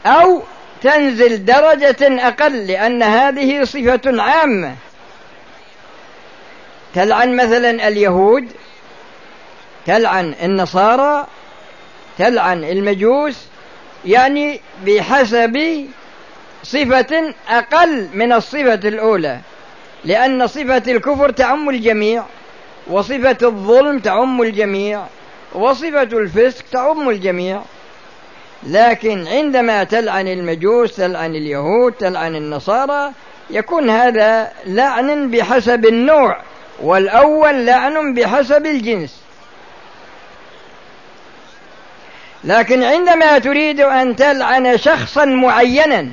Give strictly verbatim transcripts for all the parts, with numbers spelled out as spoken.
أو تنزل درجة أقل، لأن هذه صفة عامة. تلعن مثلا اليهود، تلعن النصارى، تلعن المجوس، يعني بحسب صفة أقل من الصفة الأولى، لأن صفة الكفر تعم الجميع، وصفة الظلم تعم الجميع، وصفة الفسق تعم الجميع. لكن عندما تلعن المجوس، تلعن اليهود، تلعن النصارى، يكون هذا لعن بحسب النوع، والأول لعن بحسب الجنس. لكن عندما تريد أن تلعن شخصا معينا،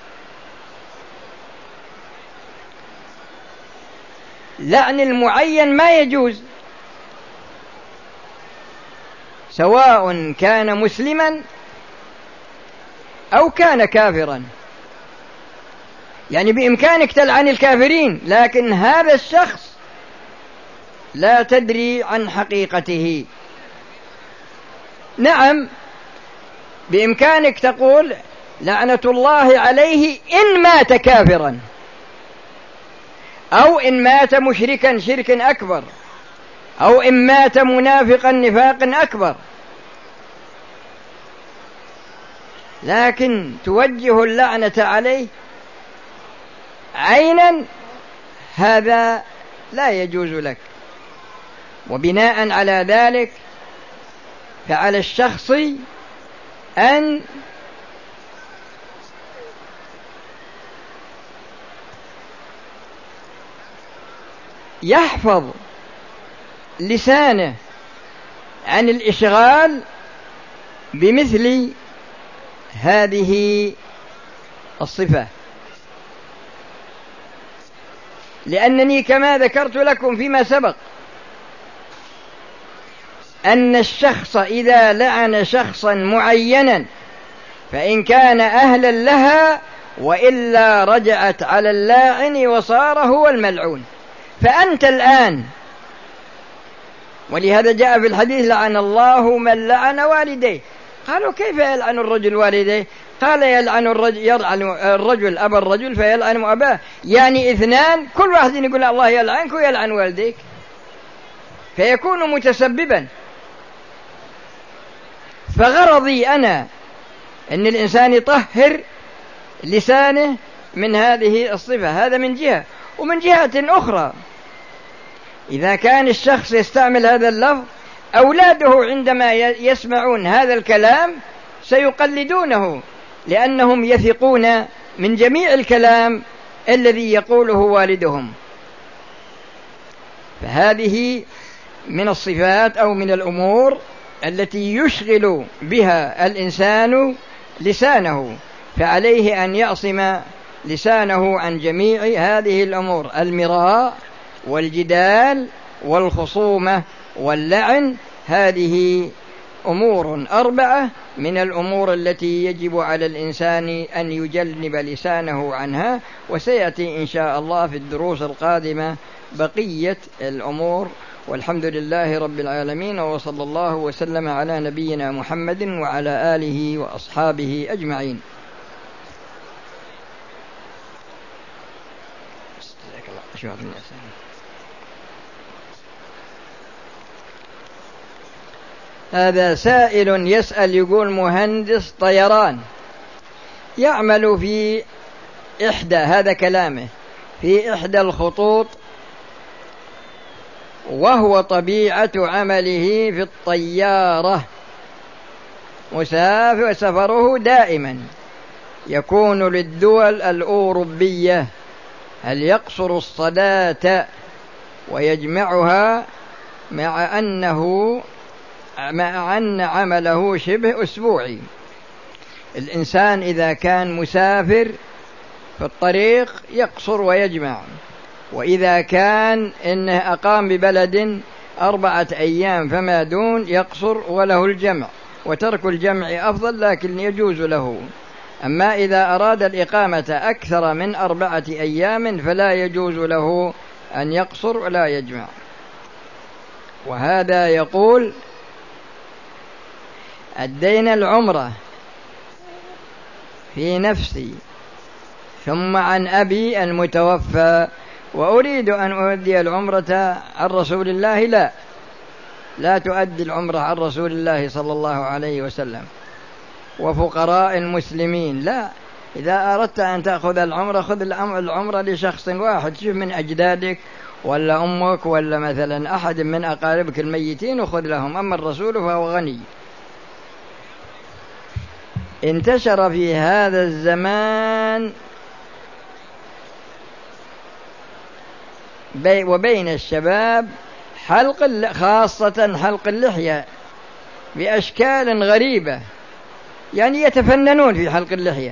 لعن المعين ما يجوز، سواء كان مسلما أو كان كافرا. يعني بإمكانك تلعن الكافرين، لكن هذا الشخص لا تدري عن حقيقته. نعم، بإمكانك تقول لعنة الله عليه إن مات كافرا، أو إن مات مشركا شركا أكبر، أو إن مات منافقا نفاقا أكبر، لكن توجه اللعنة عليه عينا، هذا لا يجوز لك. وبناء على ذلك فعلى الشخص أن يحفظ لسانه عن الإشغال بمثل هذه الصفة، لأنني كما ذكرت لكم فيما سبق أن الشخص إذا لعن شخصا معينا فإن كان أهلا لها، وإلا رجعت على اللاعن وصار هو الملعون. فأنت الآن، ولهذا جاء في الحديث لعن الله من لعن والديه. قالوا كيف يلعن الرجل والديه؟ قال يلعن الرجل, يلعن الرجل أبا الرجل فيلعن أباه، يعني اثنان كل واحد يقول الله يلعنك ويلعن والديك، فيكون متسببا. فغرضي أنا أن الإنسان يطهر لسانه من هذه الصفة، هذا من جهة. ومن جهة أخرى، إذا كان الشخص يستعمل هذا اللفظ، أولاده عندما يسمعون هذا الكلام سيقلدونه، لأنهم يثقون من جميع الكلام الذي يقوله والدهم. فهذه من الصفات أو من الأمور التي يشغل بها الإنسان لسانه، فعليه أن يعصم لسانه عن جميع هذه الأمور: المراء والجدال والخصومة واللعن. هذه أمور أربعة من الأمور التي يجب على الإنسان أن يجنب لسانه عنها، وسيأتي إن شاء الله في الدروس القادمة بقية الأمور. والحمد لله رب العالمين، وصلى الله وسلم على نبينا محمد وعلى آله وأصحابه أجمعين. هذا سائل يسأل يقول: مهندس طيران يعمل في إحدى، هذا كلامه، في إحدى الخطوط، وهو طبيعة عمله في الطيارة مسافر سفره دائما يكون للدول الأوروبية، هل يقصر الصلاة ويجمعها مع أنه مع أن عمله شبه أسبوعي؟ الإنسان إذا كان مسافر في الطريق يقصر ويجمع، وإذا كان إنه أقام ببلد أربعة أيام فما دون يقصر وله الجمع، وترك الجمع أفضل لكن يجوز له. أما إذا أراد الإقامة أكثر من أربعة أيام فلا يجوز له أن يقصر ولا يجمع. وهذا يقول: أدينا العمرة في نفسي ثم عن أبي المتوفى وأريد أن أؤدي العمرة عن رسول الله، لا لا تؤدي العمرة عن رسول الله صلى الله عليه وسلم وفقراء المسلمين، لا. إذا أردت أن تأخذ العمرة خذ العمرة لشخص واحد، شوف من أجدادك ولا أمك ولا مثلا أحد من أقاربك الميتين وخذ لهم، أما الرسول فهو غني. انتشر في هذا الزمان بي وبين الشباب حلق، خاصة حلق اللحية بأشكال غريبة، يعني يتفننون في حلق اللحية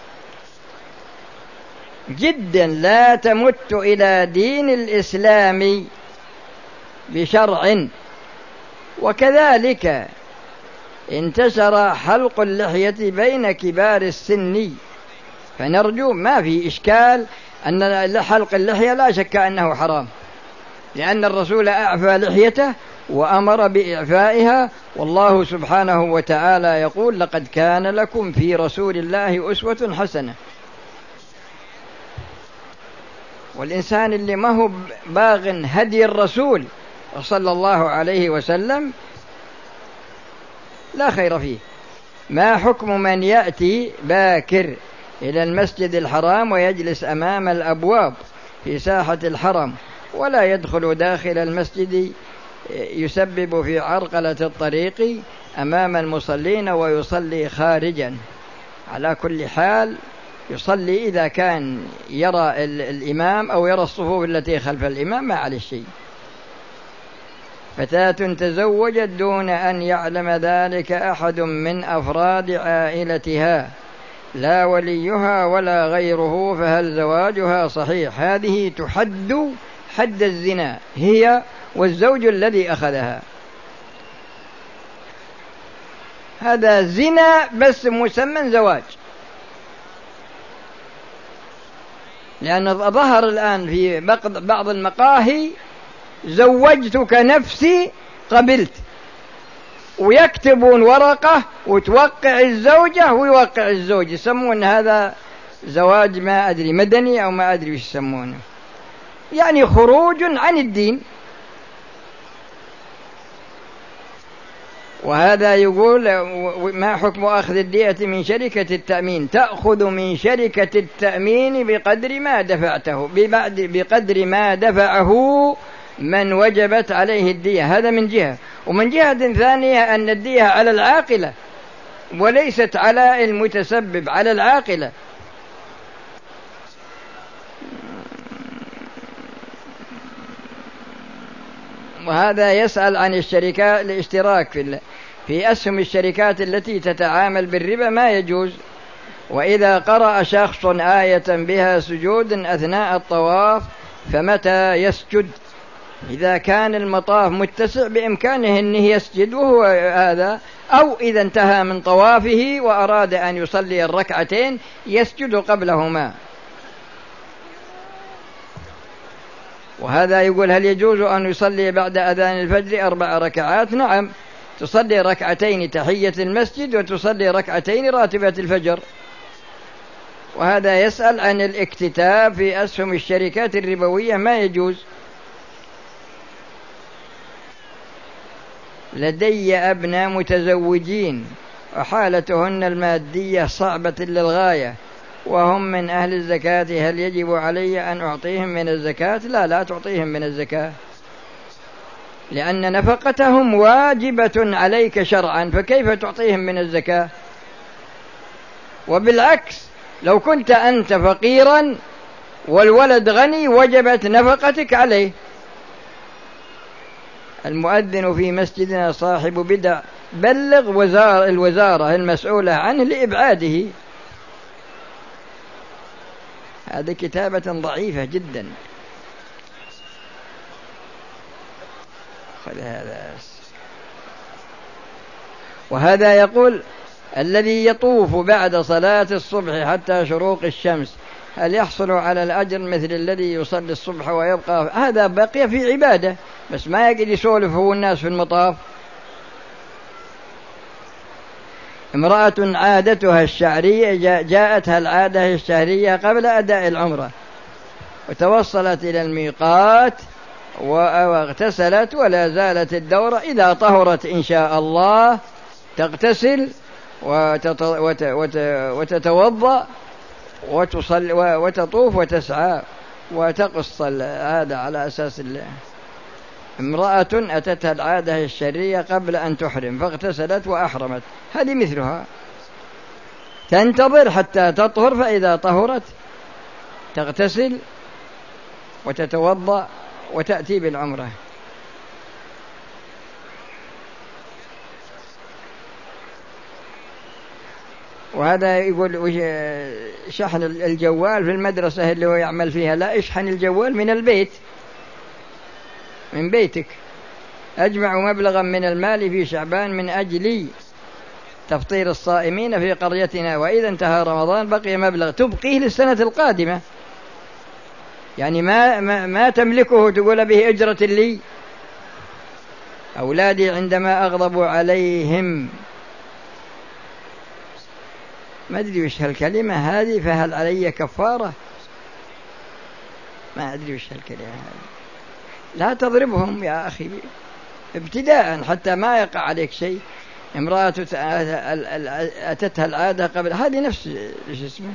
جدا، لا تمت إلى دين الإسلام بشرع. وكذلك انتشر حلق اللحية بين كبار السن، فنرجو ما في إشكال أن حلق اللحية لا شك أنه حرام، لأن الرسول أعفى لحيته وأمر بإعفائها، والله سبحانه وتعالى يقول: لقد كان لكم في رسول الله أسوة حسنة. والإنسان اللي ما هو باغ هدي الرسول صلى الله عليه وسلم لا خير فيه. ما حكم من يأتي باكر إلى المسجد الحرام ويجلس أمام الأبواب في ساحة الحرم ولا يدخل داخل المسجد، يسبب في عرقلة الطريق أمام المصلين ويصلي خارجا؟ على كل حال يصلي إذا كان يرى الإمام أو يرى الصفوف التي خلف الإمام ما عليه شيء. فتاة تزوجت دون أن يعلم ذلك أحد من أفراد عائلتها، لا وليها ولا غيره، فهل زواجها صحيح؟ هذه تحد حد الزنا، هي والزوج الذي أخذها. هذا زنا بس مسمى زواج، لأن ظهر الآن في بعض المقاهي زوجتك نفسي قبلت، ويكتبون ورقة وتوقع الزوجة ويوقع الزوج، يسمون هذا زواج ما أدري مدني أو ما أدري وش يسمونه، يعني خروج عن الدين. وهذا يقول: ما حكم أخذ الدية من شركة التأمين؟ تأخذ من شركة التأمين بقدر ما دفعته، بقدر ما دفعه من وجبت عليه الدية، هذا من جهة. ومن جهة ثانية أن الدية على العاقلة وليست على المتسبب، على العاقلة. وهذا يسأل عن الشركات، الاشتراك في في أسهم الشركات التي تتعامل بالربا ما يجوز. وإذا قرأ شخص آية بها سجود أثناء الطواف فمتى يسجد؟ إذا كان المطاف متسع بإمكانه أنه يسجد وهو هذا، أو إذا انتهى من طوافه وأراد أن يصلي الركعتين يسجد قبلهما. وهذا يقول: هل يجوز أن يصلي بعد أذان الفجر أربع ركعات؟ نعم، تصلي ركعتين تحية المسجد وتصلي ركعتين راتبة الفجر. وهذا يسأل عن الاكتتاب في أسهم الشركات الربوية، ما يجوز. لدي أبناء متزوجين وحالتهن المادية صعبة للغاية وهم من أهل الزكاة، هل يجب علي أن أعطيهم من الزكاة؟ لا لا تعطيهم من الزكاة، لأن نفقتهم واجبة عليك شرعا، فكيف تعطيهم من الزكاة؟ وبالعكس لو كنت أنت فقيرا والولد غني وجبت نفقتك عليه. المؤذن في مسجدنا صاحب بدع، بلغ وزارة الوزارة المسؤولة عنه لإبعاده. هذه كتابة ضعيفة جدا. خذ هذا. وهذا يقول: الذي يطوف بعد صلاة الصبح حتى شروق الشمس هل يحصل على الأجر مثل الذي يصلي الصبح ويبقى؟ هذا بقي في عبادة، بس ما يقعد يسولف هو الناس في المطاف. امرأة عادتها الشعرية جاءتها العادة الشهرية قبل أداء العمرة وتوصلت إلى الميقات واغتسلت ولا زالت الدورة، إذا طهرت إن شاء الله تغتسل وتتوضأ وتصل وتطوف وتسعى وتقص هذا على أساس الله. امرأة أتتها العادة الشرعية قبل أن تحرم فاغتسلت وأحرمت، هذه مثلها تنتظر حتى تطهر، فإذا طهرت تغتسل وتتوضأ وتأتي بالعمرة. وهذا يقول شحن الجوال في المدرسة اللي هو يعمل فيها، لا، اشحن الجوال من البيت، من بيتك. أجمع مبلغا من المال في شعبان من أجل تفطير الصائمين في قريتنا، وإذا انتهى رمضان بقي مبلغ تبقيه للسنة القادمة، يعني ما, ما, ما تملكه تقول به أجرة لي. أولادي عندما أغضب عليهم، ما أدري وش هالكلمة هذه، فهل علي كفارة؟ ما أدري وش هالكلمة هذه. لا تضربهم يا أخي ابتداء حتى ما يقع عليك شيء. امرأة أتتها العادة قبل، هذه نفس إيش اسمه،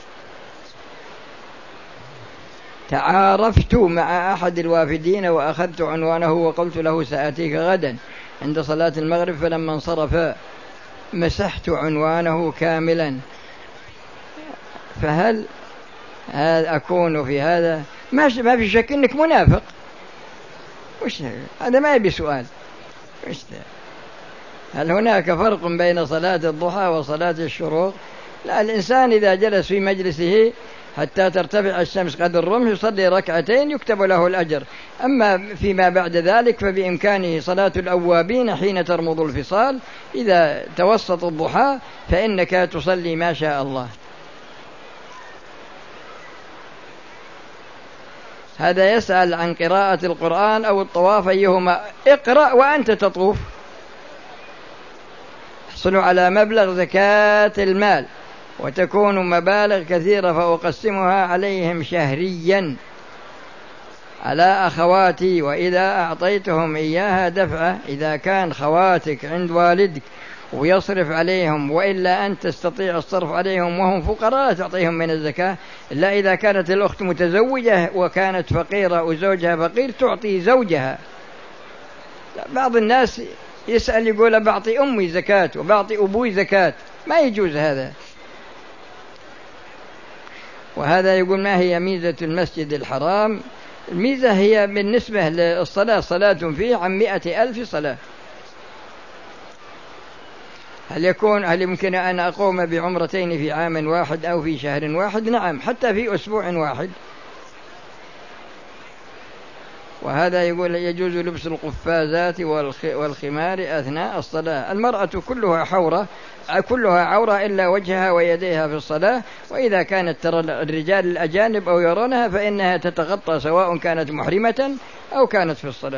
تعارفت مع أحد الوافدين وأخذت عنوانه وقلت له سآتيك غدا عند صلاة المغرب، فلما انصرف مسحت عنوانه كاملا، فهل أكون في هذا؟ ما في شك إنك منافق. وش هذا؟ ما يبي سؤال. وش ده؟ هل هناك فرق بين صلاة الضحى وصلاة الشروق؟ لا، الإنسان إذا جلس في مجلسه حتى ترتفع الشمس قدر الرمح يصلي ركعتين يكتب له الأجر، أما فيما بعد ذلك فبإمكانه صلاة الأوابين حين ترمض الفصال، إذا توسط الضحى فإنك تصلي ما شاء الله. هذا يسأل عن قراءة القرآن أو الطواف، أيهما؟ اقرأ وأنت تطوف. احصلوا على مبلغ زكاة المال وتكون مبالغ كثيرة فأقسمها عليهم شهريا على أخواتي، وإذا أعطيتهم إياها دفعة، إذا كان خواتك عند والدك ويصرف عليهم، وإلا أن تستطيع الصرف عليهم وهم فقراء تعطيهم من الزكاة، إلا إذا كانت الأخت متزوجة وكانت فقيرة وزوجها فقير تعطي زوجها. بعض الناس يسأل يقول بعطي أمي زكاة وبعطي أبوي زكاة، ما يجوز هذا. وهذا يقول ما هي ميزة المسجد الحرام؟ الميزة هي بالنسبة للصلاة، صلاة فيه عن مئة ألف صلاة. هل يكون هل يمكن أن أقوم بعمرتين في عام واحد أو في شهر واحد؟ نعم، حتى في أسبوع واحد. وهذا يقول يجوز لبس القفازات والخمار أثناء الصلاة. المرأة كلها حورة كلها عورة إلا وجهها ويديها في الصلاة، وإذا كانت ترى الرجال الأجانب أو يرونها فإنها تتغطى سواء كانت محرمة أو كانت في الصلاة.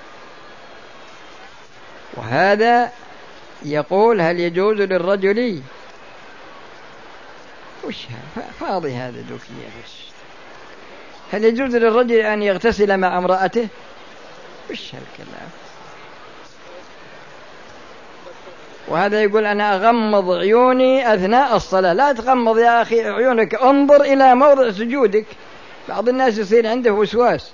وهذا يقول هل يجوز للرجل، وش فاضي هذا دوكية، هل يجوز للرجل أن يغتسل مع امرأته؟ وش هالكلام؟ وهذا يقول أنا أغمض عيوني أثناء الصلاة. لا تغمض يا أخي عيونك، انظر إلى موضع سجودك. بعض الناس يصير عنده وسواس.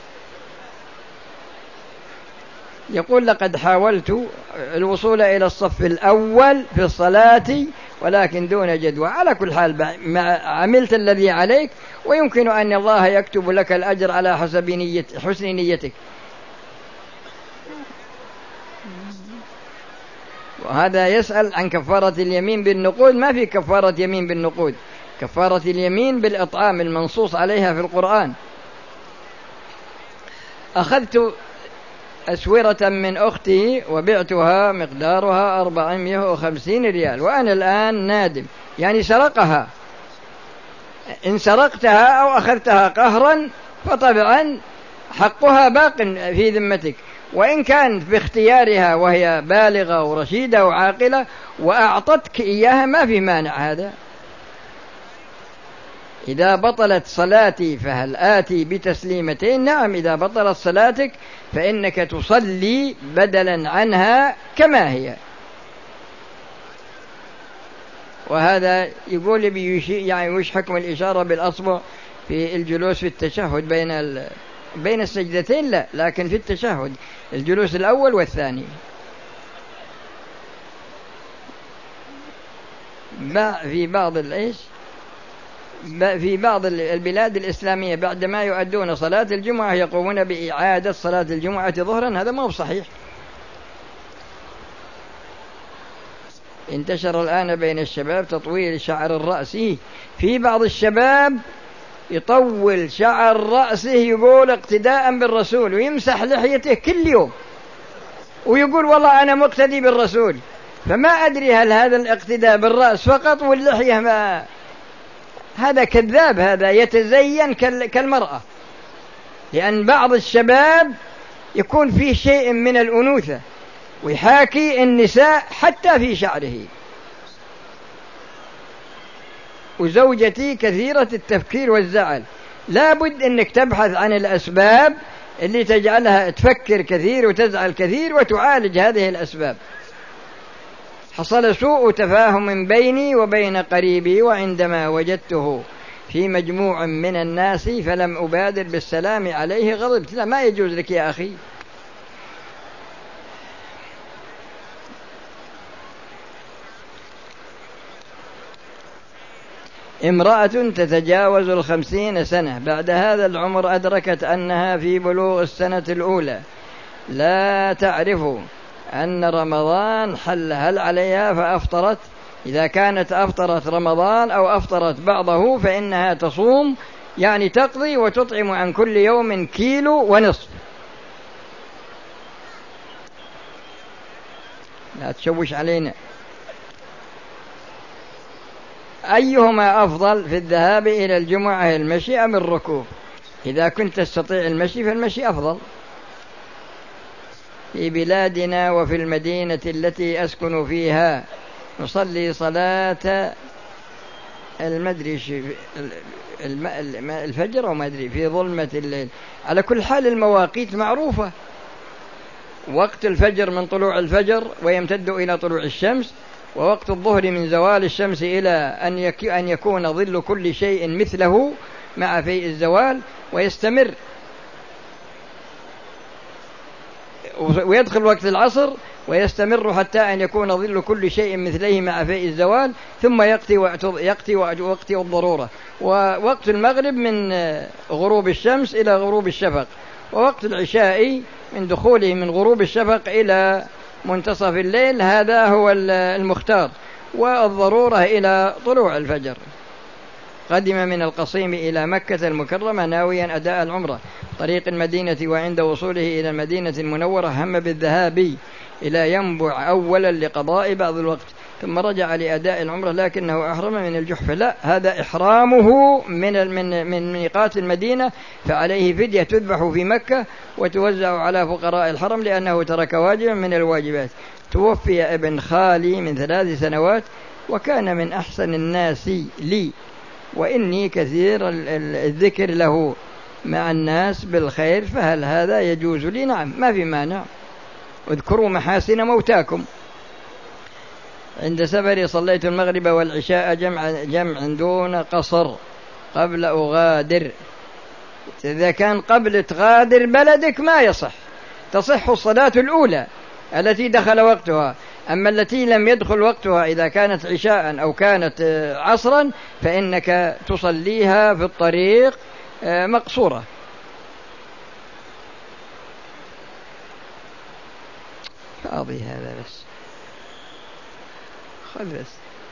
يقول لقد حاولت الوصول إلى الصف الأول في الصلاة ولكن دون جدوى. على كل حال عملت الذي عليك، ويمكن أن الله يكتب لك الأجر على حسب نية حسن نيتك. وهذا يسأل عن كفارة اليمين بالنقود. ما في كفارة يمين بالنقود، كفارة اليمين بالإطعام المنصوص عليها في القرآن. أخذت أسورة من أختي وبعتها مقدارها أربعمائة وخمسين ريال وأنا الآن نادم، يعني سرقها. إن سرقتها أو أخذتها قهرا فطبعا حقها باق في ذمتك، وإن كانت باختيارها وهي بالغة ورشيدة وعاقلة وأعطتك إياها ما في مانع هذا. إذا بطلت صلاتي فهل آتي بتسليمتين؟ نعم، إذا بطلت صلاتك فإنك تصلي بدلا عنها كما هي. وهذا يقول بيشي يعني وش حكم الإشارة بالأصبع في الجلوس في التشهد بين ال... بين السجدتين؟ لا، لكن في التشهد الجلوس الأول والثاني. في بعض الإيش في بعض البلاد الإسلامية بعدما يؤدون صلاة الجمعة يقومون بإعادة صلاة الجمعة ظهرا. هذا ما هو صحيح. انتشر الآن بين الشباب تطويل شعر الرأس. في بعض الشباب يطول شعر رأسه يقول اقتداء بالرسول، ويمسح لحيته كل يوم ويقول والله أنا مقتدي بالرسول. فما أدري هل هذا الاقتداء بالرأس فقط واللحية ما؟ هذا كذاب، هذا يتزين كالمرأة. لأن بعض الشباب يكون فيه شيء من الأنوثة ويحاكي النساء حتى في شعره. وزوجتي كثيرة التفكير والزعل، لا بد أنك تبحث عن الأسباب اللي تجعلها تفكر كثير وتزعل كثير وتعالج هذه الأسباب. حصل سوء تفاهم بيني وبين قريبي، وعندما وجدته في مجموع من الناس فلم أبادر بالسلام عليه غضبت. لا، ما يجوز لك يا أخي. امرأة تتجاوز الخمسين سنة بعد هذا العمر أدركت أنها في بلوغ السنة الأولى، لا تعرف أن رمضان حل، هل عليها فأفطرت؟ إذا كانت أفطرت رمضان أو أفطرت بعضه فإنها تصوم، يعني تقضي وتطعم عن كل يوم كيلو ونصف. لا تشوش علينا. أيهما أفضل في الذهاب إلى الجمعة، المشي أم الركوب؟ إذا كنت تستطيع المشي فالمشي أفضل. في بلادنا وفي المدينة التي أسكن فيها نصلي صلاة المدري الفجر وما أدري في ظلمة الليل. على كل حال المواقيت معروفة. وقت الفجر من طلوع الفجر ويمتد إلى طلوع الشمس، ووقت الظهر من زوال الشمس إلى أن يكون ظل كل شيء مثله مع فيء الزوال، ويستمر ويدخل وقت العصر ويستمر حتى أن يكون ظل كل شيء مثله مع فيء الزوال، ثم يقضي وقت يقضي وقت الضرورة. ووقت المغرب من غروب الشمس إلى غروب الشفق، ووقت العشاء من دخوله من غروب الشفق إلى منتصف الليل، هذا هو المختار، والضرورة إلى طلوع الفجر. قدم من القصيم إلى مكة المكرمة ناويا أداء العمرة طريق المدينة، وعند وصوله إلى المدينة المنورة هم بالذهاب إلى ينبع أولا لقضاء بعض الوقت، ثم رجع لأداء العمرة لكنه أحرم من الجحفة. لا، هذا إحرامه من من من ميقات المدينة، فعليه فدية تذبح في مكة وتوزع على فقراء الحرم لأنه ترك واجبا من الواجبات. توفي ابن خالي من ثلاث سنوات وكان من أحسن الناس لي، وإني كثير الذكر له مع الناس بالخير، فهل هذا يجوز لي؟ نعم، ما في مانع. اذكروا محاسن موتاكم. عند سفري صليت المغرب والعشاء جمع جمع دون قصر قبل أغادر. إذا كان قبل تغادر بلدك ما يصح، تصح الصلاة الأولى التي دخل وقتها، أما التي لم يدخل وقتها إذا كانت عشاء أو كانت عصرا فإنك تصليها في الطريق مقصورة. فاضي هذا بس، خذ بس.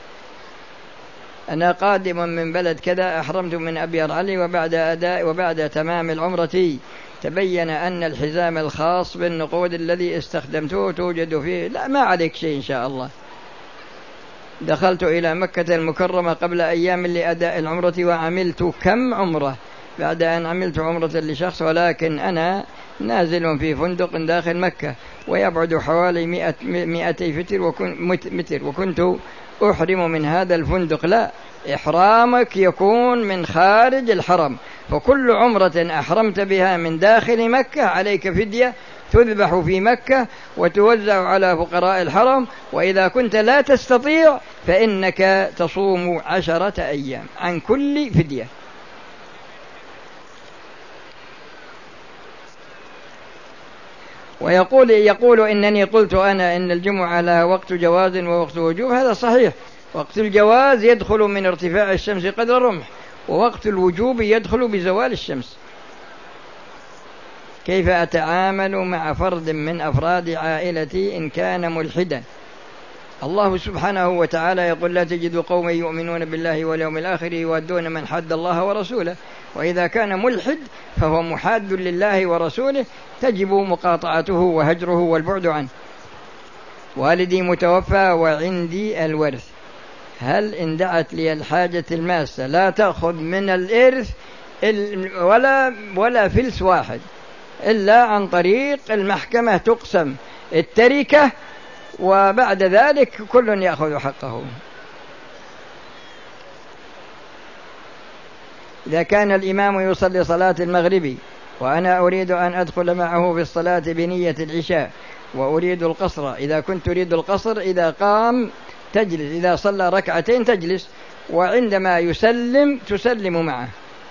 أنا قادم من بلد كذا، أحرمت من أبيار علي، وبعد أداء وبعد تمام العمرة تبين أن الحزام الخاص بالنقود الذي استخدمته توجد فيه. لا، ما عليك شيء إن شاء الله. دخلت إلى مكة المكرمة قبل أيام لأداء العمرة، وعملت كم عمرة بعد أن عملت عمرة لشخص، ولكن أنا نازل في فندق داخل مكة ويبعد حوالي مئة مئتي فتر وكن متر وكنت أحرم من هذا الفندق. لا، إحرامك يكون من خارج الحرم، فكل عمرة أحرمت بها من داخل مكة عليك فدية تذبح في مكة وتوزع على فقراء الحرم، وإذا كنت لا تستطيع فإنك تصوم عشرة أيام عن كل فدية. ويقول يقول إنني قلت أنا إن الجمعة لها وقت جواز ووقت وجوب. هذا صحيح، وقت الجواز يدخل من ارتفاع الشمس قدر الرمح، ووقت الوجوب يدخل بزوال الشمس. كيف أتعامل مع فرد من أفراد عائلتي إن كان ملحدا؟ الله سبحانه وتعالى يقول لا تجد قوما يؤمنون بالله واليوم الآخر يوادون من حد الله ورسوله، وإذا كان ملحد فهو محاد لله ورسوله تجب مقاطعته وهجره والبعد عنه. والدي متوفى وعندي الورث، هل إن دعت لي الحاجة الماسة لا تأخذ من الإرث ولا ولا فلس واحد إلا عن طريق المحكمة تقسم التركة، وبعد ذلك كل يأخذ حقه. إذا كان الإمام يصلي صلاة المغرب وأنا أريد أن أدخل معه في الصلاة بنية العشاء وأريد القصر، إذا كنت أريد القصر إذا قام تجلس، إذا صلى ركعتين تجلس، وعندما يسلم تسلم معه.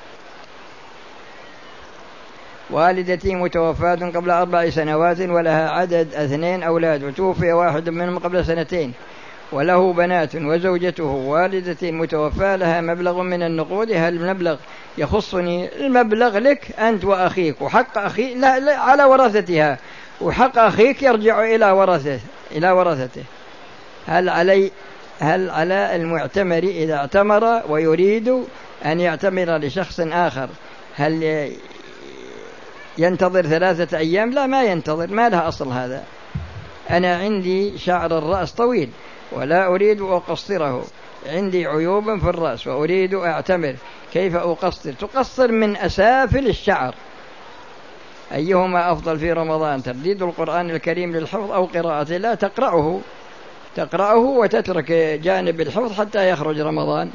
والدتي متوفاة قبل أربع سنوات ولها عدد اثنين أولاد، وتوفي واحد منهم قبل سنتين، وله بنات وزوجته. والدتي المتوفاة لها مبلغ من النقود، هل المبلغ يخصني؟ المبلغ لك أنت وأخيك، وحق أخي لا لا على ورثتها، وحق أخيك يرجع إلى ورثته إلى ورثته. هل علي هل على المعتمر إذا اعتمر ويريد أن يعتمر لشخص آخر هل ينتظر ثلاثة أيام؟ لا، ما ينتظر، ما لها أصل هذا. أنا عندي شعر الرأس طويل ولا أريد أقصره، عندي عيوب في الرأس وأريد أعتمر، كيف أقصر؟ تقصر من أسافل الشعر. أيهما أفضل في رمضان، ترديد القرآن الكريم للحفظ أو قراءته؟ لا، تقرأه تقرأه وتترك جانب الحفظ حتى يخرج رمضان.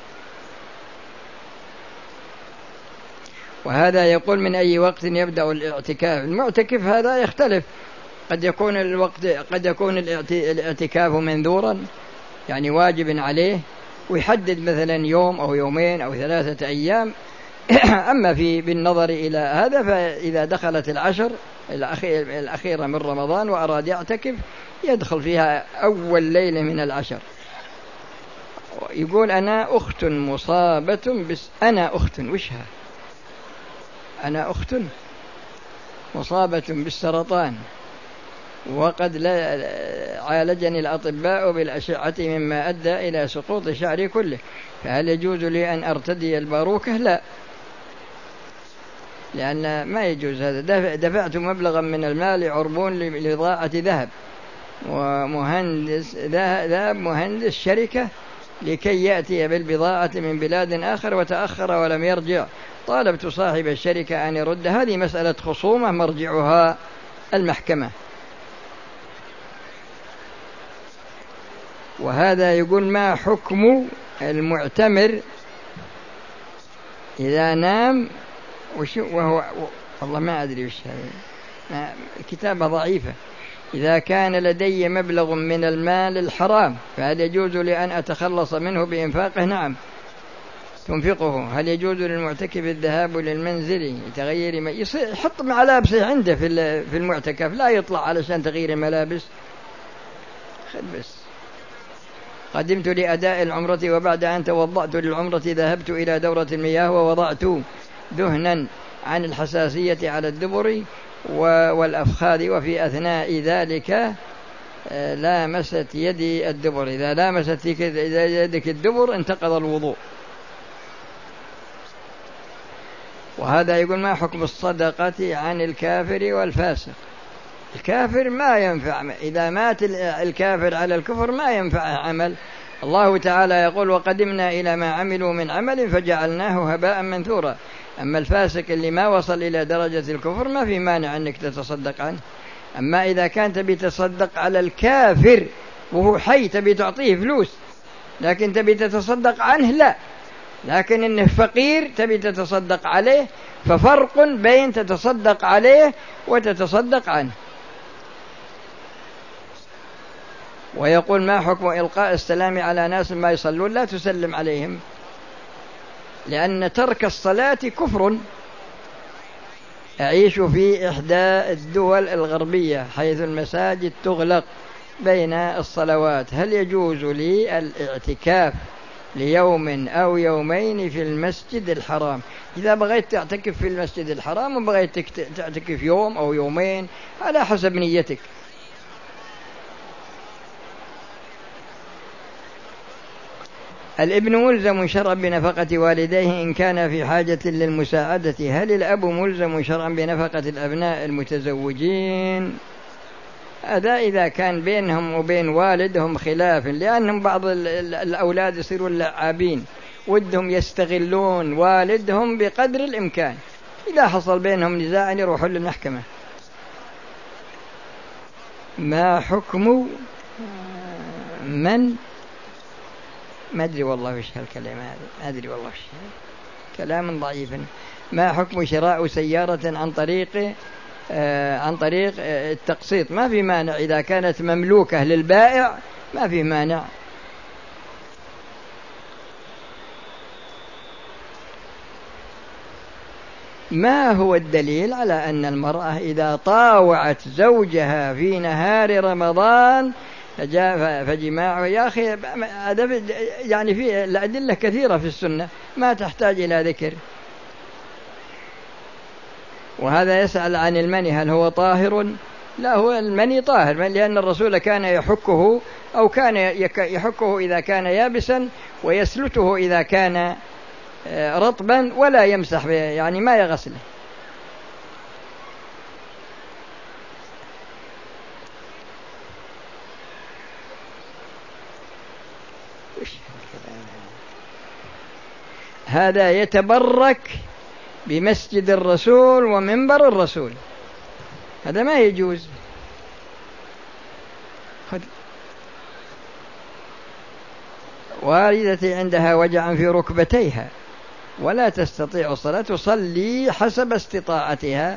وهذا يقول من أي وقت يبدأ الاعتكاف؟ المعتكف هذا يختلف، قد يكون الوقت قد يكون الاعتكاف منذورا يعني واجب عليه ويحدد مثلا يوم أو يومين أو ثلاثة أيام. أما في بالنظر إلى هذا فإذا دخلت العشر الأخيرة من رمضان وأراد يعتكف يدخل فيها أول ليلة من العشر. يقول أنا أخت مصابة بس أنا أخت وشها أنا أخت مصابة بالسرطان، وقد لا عالجني الأطباء بالأشعة مما أدى إلى سقوط شعري كله، فهل يجوز لي أن أرتدي الباروكة؟ لا، لأن ما يجوز هذا. دفعت مبلغا من المال عربون لإضاعة ذهب، ومهندس ذهب مهندس شركة لكي يأتي بالبضاعة من بلاد آخر وتأخر ولم يرجع، طالبت صاحب الشركة أن يرد. هذه مسألة خصومة مرجعها المحكمة. وهذا يقول ما حكم المعتمر إذا نام وهو والله ما أدري وش هذا، كتابة ضعيفة. إذا كان لدي مبلغ من المال الحرام فهل يجوز لي أن أتخلص منه بإنفاقه؟ نعم تنفقه. هل يجوز للمعتكف الذهاب للمنزل لتغيير ما يحط ملابسه عنده في المعتكف، لا يطلع علشان تغيير ملابس. خذ بس. قدمت لأداء العمرة وبعد أن توضأت للعمرة ذهبت إلى دورة المياه ووضعت دهنا عن الحساسية على الدبر والأفخاذ، وفي أثناء ذلك لامست يدي الدبر. إذا لامست يدك الدبر انتقض الوضوء. وهذا يقول ما حكم الصدقة عن الكافر والفاسق؟ الكافر ما ينفع، إذا مات الكافر على الكفر ما ينفع عمل. الله تعالى يقول وقدمنا إلى ما عملوا من عمل فجعلناه هباء منثورا. أما الفاسق اللي ما وصل إلى درجة الكفر ما في مانع أنك تتصدق عنه. أما إذا كان تبي تصدق على الكافر وهو حي تبي تعطيه فلوس، لكن تبي تتصدق عنه لا، لكن إنه فقير تبي تتصدق عليه، ففرق بين تتصدق عليه وتتصدق عنه. ويقول ما حكم إلقاء السلام على ناس ما يصلون؟ لا تسلم عليهم، لأن ترك الصلاة كفر. أعيش في إحدى الدول الغربية حيث المساجد تغلق بين الصلوات، هل يجوز لي الاعتكاف ليوم أو يومين في المسجد الحرام؟ إذا بغيت تعتكف في المسجد الحرام وبغيت تعتكف يوم أو يومين على حسب نيتك. الابن ملزم شرعا بنفقة والديه إن كان في حاجة للمساعدة، هل الأب ملزم شرعا بنفقة الأبناء المتزوجين؟ هذا إذا كان بينهم وبين والدهم خلاف، لأنهم بعض الأولاد يصيرون لعابين ودهم يستغلون والدهم بقدر الإمكان، إذا حصل بينهم نزاع يروحون للمحكمة. ما حكم من ما أدري والله وش هالكلام هذا، ما أدري والله وش كلام ضعيف. ما حكم شراء سيارة عن طريق آه عن طريق آه التقسيط؟ ما في مانع إذا كانت مملوكة للبائع، ما في مانع. ما هو الدليل على أن المرأة إذا طاوعت زوجها في نهار رمضان فجماعه؟ يا أخي هذا يعني في الأدلة كثيرة في السنة ما تحتاج إلى ذكر. وهذا يسأل عن المني هل هو طاهر؟ لا، هو المني طاهر، لأن الرسول كان يحكه أو كان يحكه إذا كان يابسا ويسلته إذا كان رطبا ولا يمسح به، يعني ما يغسله. هذا يتبرك بمسجد الرسول ومنبر الرسول، هذا ما يجوز. خد. والدتي عندها وجع في ركبتيها ولا تستطيع الصلاة، تصلي حسب استطاعتها.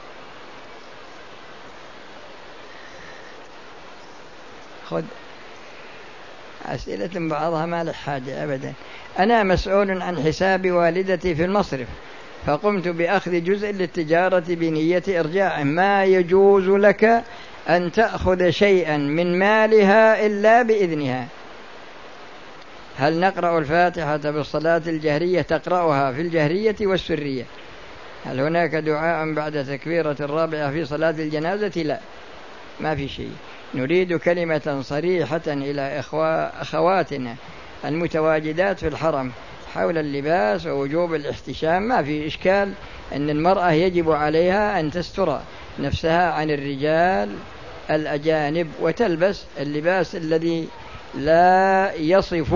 خذ أسئلة بعضها ما له حاجة أبدا. أنا مسؤول عن حساب والدتي في المصرف، فقمت بأخذ جزء للتجارة بنية إرجاعه، ما يجوز لك أن تأخذ شيئا من مالها إلا بإذنها. هل نقرأ الفاتحة بالصلاة الجهرية؟ تقرأها في الجهرية والسرية. هل هناك دعاء بعد تكبيرة الرابعة في صلاة الجنازة؟ لا، ما في شيء. نريد كلمة صريحة إلى إخوة أخواتنا المتواجدات في الحرم حول اللباس ووجوب الاحتشام. ما في إشكال أن المرأة يجب عليها أن تستر نفسها عن الرجال الأجانب وتلبس اللباس الذي لا يصف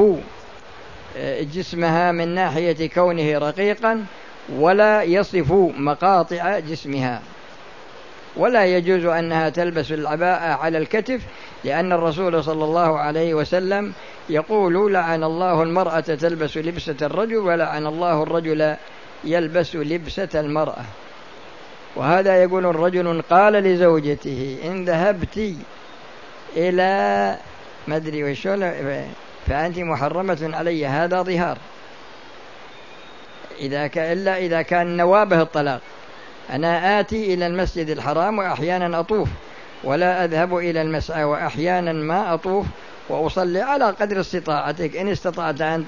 جسمها من ناحية كونه رقيقا ولا يصف مقاطع جسمها. ولا يجوز أنها تلبس العباءة على الكتف، لأن الرسول صلى الله عليه وسلم يقول لعن الله المرأة تلبس لبسة الرجل ولعن الله الرجل يلبس لبسة المرأة. وهذا يقول الرجل قال لزوجته إن ذهبت إلى مدري وشو فأنت محرمة علي، هذا ظهار إذا كان إلا إذا كان نوابه الطلاق. أنا آتي إلى المسجد الحرام وأحيانا أطوف، ولا أذهب إلى المسعى وأحيانا ما أطوف، وأصلي على قدر استطاعتك. إن استطعت أن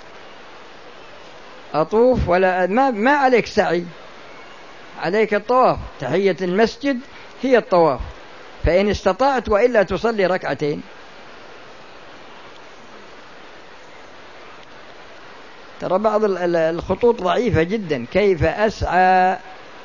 أطوف ولا ما, ما عليك سعي، عليك الطواف. تحية المسجد هي الطواف، فإن استطعت، وإلا تصلي ركعتين. ترى بعض الخطوط ضعيفة جدا. كيف أسعى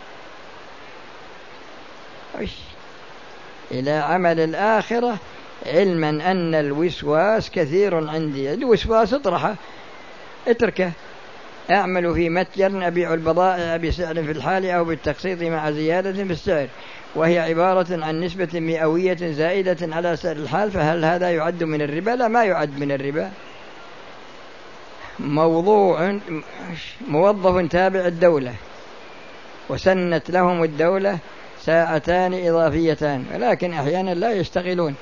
إلى عمل الآخرة علما أن الوسواس كثير عندي؟ الوسواس اطرحه اتركه، أعمل في متجر أبيع البضائع بسعر في الحال أو بالتقسيط مع زيادة في السعر، وهي عبارة عن نسبة مئوية زائدة على سعر الحال، فهل هذا يعد من الربا؟ لا، ما يعد من الربا. موضوع موظف تابع الدولة وسنت لهم الدولة ساعتان إضافيتان، ولكن أحيانا لا يشتغلون.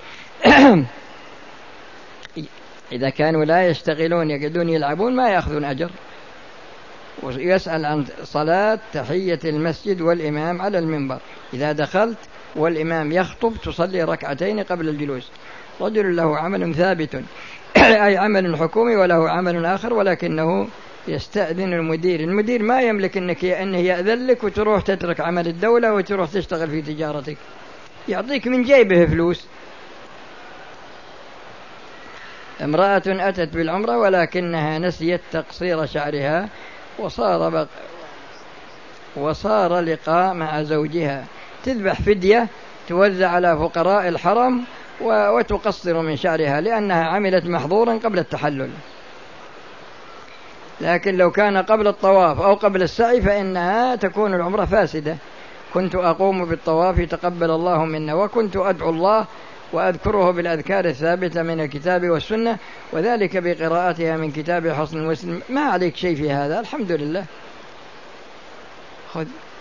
إذا كانوا لا يشتغلون يقعدون يلعبون ما يأخذون أجر. ويسأل عن صلاة تحية المسجد والإمام على المنبر، إذا دخلت والإمام يخطب تصلي ركعتين قبل الجلوس. رجل له عمل ثابت أي عمل حكومي وله عمل آخر، ولكنه يستأذن المدير. المدير ما يملك أنك أنه يأذن لك وتروح تترك عمل الدولة وتروح تشتغل في تجارتك، يعطيك من جيبه فلوس. امرأة أتت بالعمرة ولكنها نسيت تقصير شعرها وصار بق وصار لقاء مع زوجها، تذبح فدية توزع على فقراء الحرم وتقصر من شعرها لأنها عملت محظورا قبل التحلل. لكن لو كان قبل الطواف أو قبل السعي فإنها تكون العمرة فاسدة. كنت أقوم بالطواف تقبل الله منا، وكنت أدعو الله وأذكره بالأذكار الثابتة من الكتاب والسنة، وذلك بقراءتها من كتاب حصن المسلم. ما عليك شيء في هذا، الحمد لله. خذ